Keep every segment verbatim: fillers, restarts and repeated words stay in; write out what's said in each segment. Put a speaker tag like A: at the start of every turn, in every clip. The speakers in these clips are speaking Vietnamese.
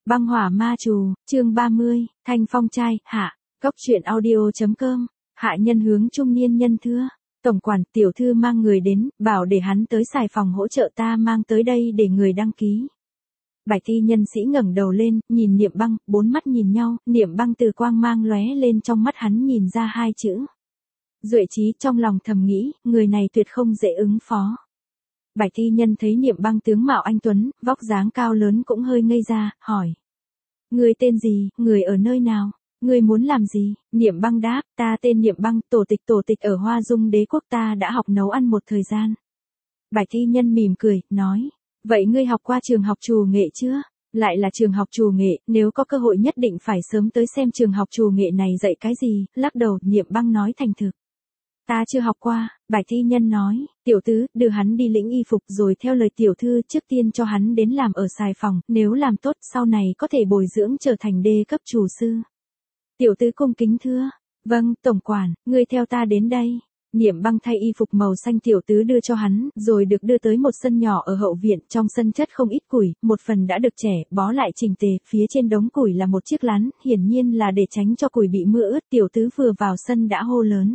A: Băng hỏa ma trù, chương ba mươi, Thanh Phong trai, hạ, góc truyện audio.com, hạ nhân hướng trung niên nhân thưa. Tổng quản, tiểu thư mang người đến, bảo để hắn tới xài phòng hỗ trợ ta mang tới đây để người đăng ký. Bạch y nhân sĩ ngẩng đầu lên, nhìn Niệm Băng, bốn mắt nhìn nhau, Niệm Băng từ quang mang lóe lên trong mắt hắn nhìn ra hai chữ. Duệ trí, trong lòng thầm nghĩ, người này tuyệt không dễ ứng phó. Bạch y nhân thấy Niệm Băng tướng mạo anh tuấn, vóc dáng cao lớn cũng hơi ngây ra, hỏi. Người tên gì, người ở nơi nào, người muốn làm gì? Niệm Băng đáp, ta tên Niệm Băng, tổ tịch tổ tịch ở Hoa Dung Đế quốc, ta đã học nấu ăn một thời gian. Bạch y nhân mỉm cười, nói, vậy ngươi học qua trường học trù nghệ chưa? Lại là trường học trù nghệ, nếu có cơ hội nhất định phải sớm tới xem trường học trù nghệ này dạy cái gì, lắc đầu, Niệm Băng nói thành thực. Ta chưa học qua, Bạch y nhân nói, tiểu tứ, đưa hắn đi lĩnh y phục rồi theo lời tiểu thư trước tiên cho hắn đến làm ở xài phòng, nếu làm tốt sau này có thể bồi dưỡng trở thành đê cấp chủ sư. Tiểu tứ cung kính thưa, vâng, tổng quản, ngươi theo ta đến đây. Niệm Băng thay y phục màu xanh tiểu tứ đưa cho hắn, rồi được đưa tới một sân nhỏ ở hậu viện, trong sân chất không ít củi, một phần đã được trẻ, bó lại chỉnh tề, phía trên đống củi là một chiếc lán, hiển nhiên là để tránh cho củi bị mưa ướt, tiểu tứ vừa vào sân đã hô lớn.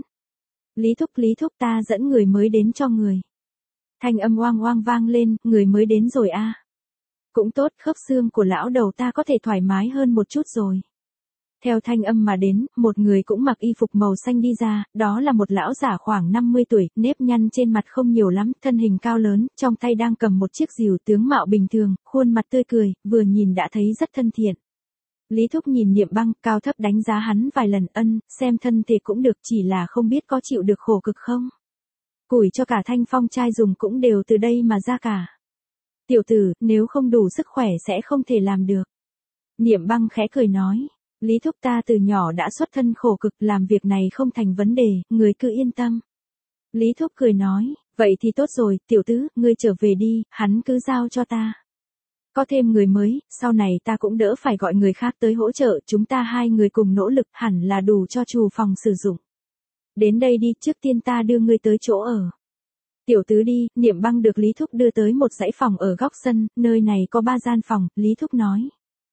A: Lý thúc, Lý thúc, ta dẫn người mới đến cho người. Thanh âm oang oang vang lên, người mới đến rồi a. À. Cũng tốt, khớp xương của lão đầu ta có thể thoải mái hơn một chút rồi. Theo thanh âm mà đến, một người cũng mặc y phục màu xanh đi ra, đó là một lão giả khoảng năm mươi tuổi, nếp nhăn trên mặt không nhiều lắm, thân hình cao lớn, trong tay đang cầm một chiếc rìu, tướng mạo bình thường, khuôn mặt tươi cười, vừa nhìn đã thấy rất thân thiện. Lý thúc nhìn Niệm Băng, cao thấp đánh giá hắn vài lần, ân, xem thân thể cũng được, chỉ là không biết có chịu được khổ cực không. Củi cho cả Thanh Phong trai dùng cũng đều từ đây mà ra cả. Tiểu tử, nếu không đủ sức khỏe sẽ không thể làm được. Niệm Băng khẽ cười nói, Lý thúc, ta từ nhỏ đã xuất thân khổ cực, làm việc này không thành vấn đề, người cứ yên tâm. Lý thúc cười nói, vậy thì tốt rồi, tiểu tứ, ngươi trở về đi, hắn cứ giao cho ta. Có thêm người mới, sau này ta cũng đỡ phải gọi người khác tới hỗ trợ, chúng ta hai người cùng nỗ lực hẳn là đủ cho trù phòng sử dụng. Đến đây đi, trước tiên ta đưa ngươi tới chỗ ở. Tiểu tứ đi, Niệm Băng được Lý thúc đưa tới một dãy phòng ở góc sân, nơi này có ba gian phòng, Lý thúc nói.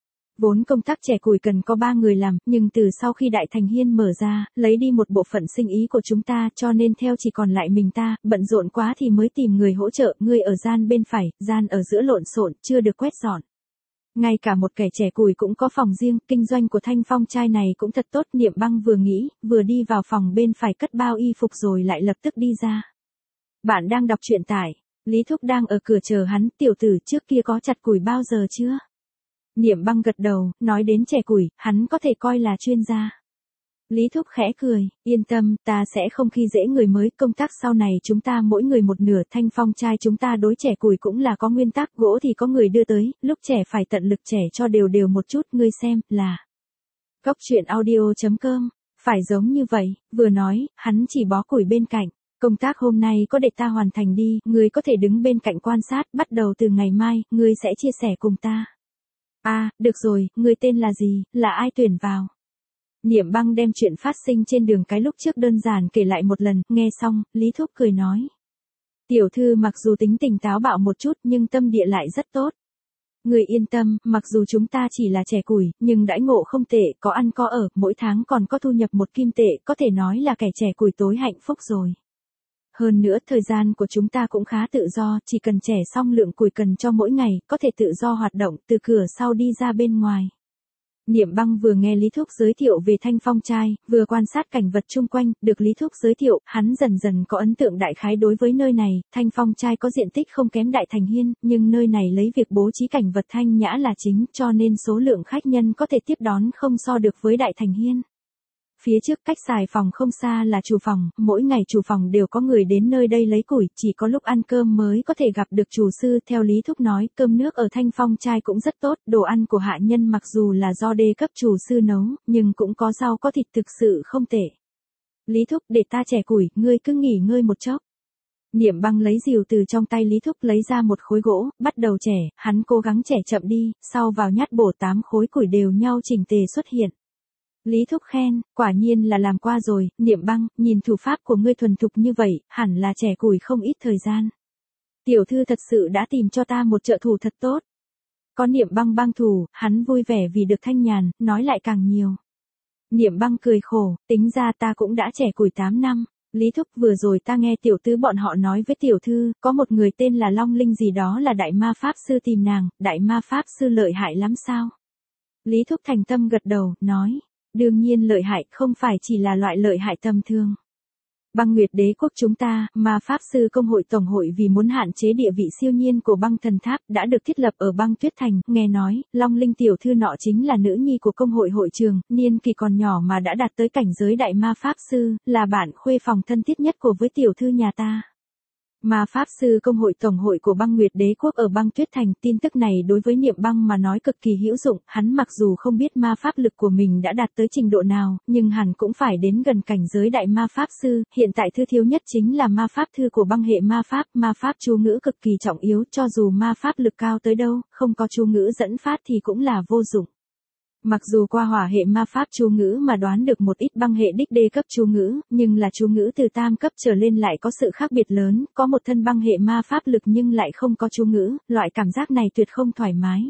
A: Vốn công tác trẻ củi cần có ba người làm, nhưng từ sau khi Đại Thành Hiên mở ra, lấy đi một bộ phận sinh ý của chúng ta, cho nên theo chỉ còn lại mình ta, bận rộn quá thì mới tìm người hỗ trợ, người ở gian bên phải, gian ở giữa lộn xộn, chưa được quét dọn. Ngay cả một kẻ trẻ củi cũng có phòng riêng, kinh doanh của Thanh Phong trai này cũng thật tốt, Niệm Băng vừa nghĩ, vừa đi vào phòng bên phải cất bao y phục rồi lại lập tức đi ra. Bạn đang đọc truyện tải, Lý thúc đang ở cửa chờ hắn, tiểu tử trước kia có chặt củi bao giờ chưa? Niệm Băng gật đầu, nói đến trẻ củi, hắn có thể coi là chuyên gia. Lý thúc khẽ cười, yên tâm, ta sẽ không khi dễ người mới, công tác sau này chúng ta mỗi người một nửa, Thanh Phong trai chúng ta đối trẻ củi cũng là có nguyên tắc, gỗ thì có người đưa tới, lúc trẻ phải tận lực trẻ cho đều đều một chút, ngươi xem, là. Góc truyện audio.com, phải giống như vậy, vừa nói, hắn chỉ bó củi bên cạnh. Công tác hôm nay có để ta hoàn thành đi, ngươi có thể đứng bên cạnh quan sát, bắt đầu từ ngày mai, ngươi sẽ chia sẻ cùng ta. À, được rồi, người tên là gì, là ai tuyển vào? Niệm Băng đem chuyện phát sinh trên đường cái lúc trước đơn giản kể lại một lần, nghe xong, Lý thúc cười nói. Tiểu thư mặc dù tính tình táo bạo một chút nhưng tâm địa lại rất tốt. Người yên tâm, mặc dù chúng ta chỉ là trẻ củi, nhưng đãi ngộ không tệ, có ăn có ở, mỗi tháng còn có thu nhập một kim tệ, có thể nói là kẻ trẻ củi tối hạnh phúc rồi. Hơn nữa, thời gian của chúng ta cũng khá tự do, chỉ cần trẻ xong lượng củi cần cho mỗi ngày, có thể tự do hoạt động, từ cửa sau đi ra bên ngoài. Niệm Băng vừa nghe Lý thúc giới thiệu về Thanh Phong trai, vừa quan sát cảnh vật chung quanh, được Lý thúc giới thiệu, hắn dần dần có ấn tượng đại khái đối với nơi này, Thanh Phong trai có diện tích không kém Đại Thành Hiên, nhưng nơi này lấy việc bố trí cảnh vật thanh nhã là chính, cho nên số lượng khách nhân có thể tiếp đón không so được với Đại Thành Hiên. Phía trước cách xài phòng không xa là trù phòng, mỗi ngày trù phòng đều có người đến nơi đây lấy củi, chỉ có lúc ăn cơm mới có thể gặp được chủ sư, theo Lý thúc nói, cơm nước ở Thanh Phong trai cũng rất tốt, đồ ăn của hạ nhân mặc dù là do đê cấp chủ sư nấu, nhưng cũng có rau có thịt thực sự không tệ. Lý thúc, để ta chẻ củi, ngươi cứ nghỉ ngơi một chốc. Niệm Băng lấy rìu từ trong tay Lý thúc lấy ra một khối gỗ, bắt đầu chẻ, hắn cố gắng chẻ chậm đi, sau vào nhát bổ tám khối củi đều nhau chỉnh tề xuất hiện. Lý thúc khen, quả nhiên là làm qua rồi, Niệm Băng, nhìn thủ pháp của ngươi thuần thục như vậy, hẳn là trẻ củi không ít thời gian. Tiểu thư thật sự đã tìm cho ta một trợ thủ thật tốt. Có Niệm Băng bang thủ, hắn vui vẻ vì được thanh nhàn, nói lại càng nhiều. Niệm Băng cười khổ, tính ra ta cũng đã trẻ củi tám năm. Lý Thúc, vừa rồi ta nghe tiểu tứ bọn họ nói với tiểu thư, có một người tên là Long Linh gì đó là đại ma pháp sư tìm nàng, đại ma pháp sư lợi hại lắm sao? Lý Thúc thành tâm gật đầu, nói, đương nhiên lợi hại, không phải chỉ là loại lợi hại tầm thường. Băng Nguyệt Đế quốc chúng ta, ma pháp sư công hội tổng hội vì muốn hạn chế địa vị siêu nhiên của băng thần tháp, đã được thiết lập ở băng tuyết thành, nghe nói, Long Linh tiểu thư nọ chính là nữ nhi của công hội hội trường, niên kỳ còn nhỏ mà đã đạt tới cảnh giới đại ma pháp sư, là bạn khuê phòng thân thiết nhất của với tiểu thư nhà ta. Ma pháp sư công hội tổng hội của băng Nguyệt Đế quốc ở băng tuyết thành, tin tức này đối với Niệm Băng mà nói cực kỳ hữu dụng, hắn mặc dù không biết ma pháp lực của mình đã đạt tới trình độ nào, nhưng hẳn cũng phải đến gần cảnh giới đại ma pháp sư, hiện tại thư thiếu nhất chính là ma pháp thư của băng hệ ma pháp, ma pháp chú ngữ cực kỳ trọng yếu, cho dù ma pháp lực cao tới đâu, không có chú ngữ dẫn phát thì cũng là vô dụng. Mặc dù qua hỏa hệ ma pháp chú ngữ mà đoán được một ít băng hệ đích đê cấp chú ngữ, nhưng là chú ngữ từ tam cấp trở lên lại có sự khác biệt lớn, có một thân băng hệ ma pháp lực nhưng lại không có chú ngữ, loại cảm giác này tuyệt không thoải mái.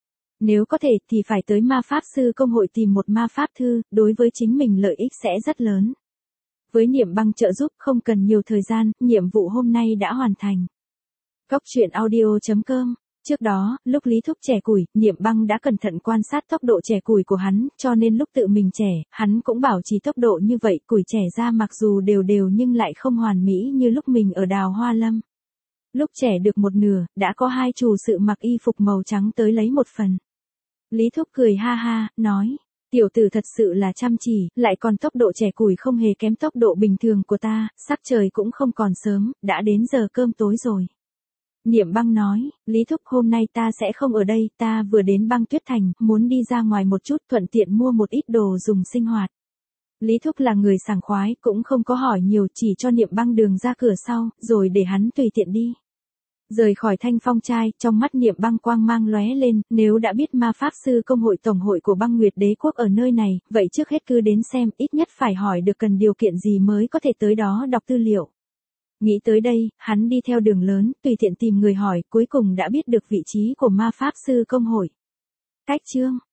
A: Nếu có thể thì phải tới ma pháp sư công hội tìm một ma pháp thư, đối với chính mình lợi ích sẽ rất lớn. Với Niệm Băng trợ giúp không cần nhiều thời gian, nhiệm vụ hôm nay đã hoàn thành. Cốc truyện audio chấm com. Trước đó, lúc Lý Thúc chẻ củi, Niệm Băng đã cẩn thận quan sát tốc độ chẻ củi của hắn, cho nên lúc tự mình chẻ, hắn cũng bảo trì tốc độ như vậy, củi chẻ ra mặc dù đều đều nhưng lại không hoàn mỹ như lúc mình ở Đào Hoa Lâm. Lúc chẻ được một nửa, đã có hai chủ sự mặc y phục màu trắng tới lấy một phần. Lý Thúc cười ha ha, nói, tiểu tử thật sự là chăm chỉ, lại còn tốc độ chẻ củi không hề kém tốc độ bình thường của ta, sắc trời cũng không còn sớm, đã đến giờ cơm tối rồi. Niệm Băng nói, Lý Thúc hôm nay ta sẽ không ở đây, ta vừa đến băng tuyết thành, muốn đi ra ngoài một chút thuận tiện mua một ít đồ dùng sinh hoạt. Lý Thúc là người sảng khoái, cũng không có hỏi nhiều, chỉ cho Niệm Băng đường ra cửa sau, rồi để hắn tùy tiện đi. Rời khỏi Thanh Phong trai, trong mắt Niệm Băng quang mang lóe lên, nếu đã biết ma pháp sư công hội tổng hội của băng Nguyệt Đế quốc ở nơi này, vậy trước hết cứ đến xem, ít nhất phải hỏi được cần điều kiện gì mới có thể tới đó đọc tư liệu. Nghĩ tới đây, hắn đi theo đường lớn, tùy tiện tìm người hỏi, cuối cùng đã biết được vị trí của ma pháp sư công hội. Cách chương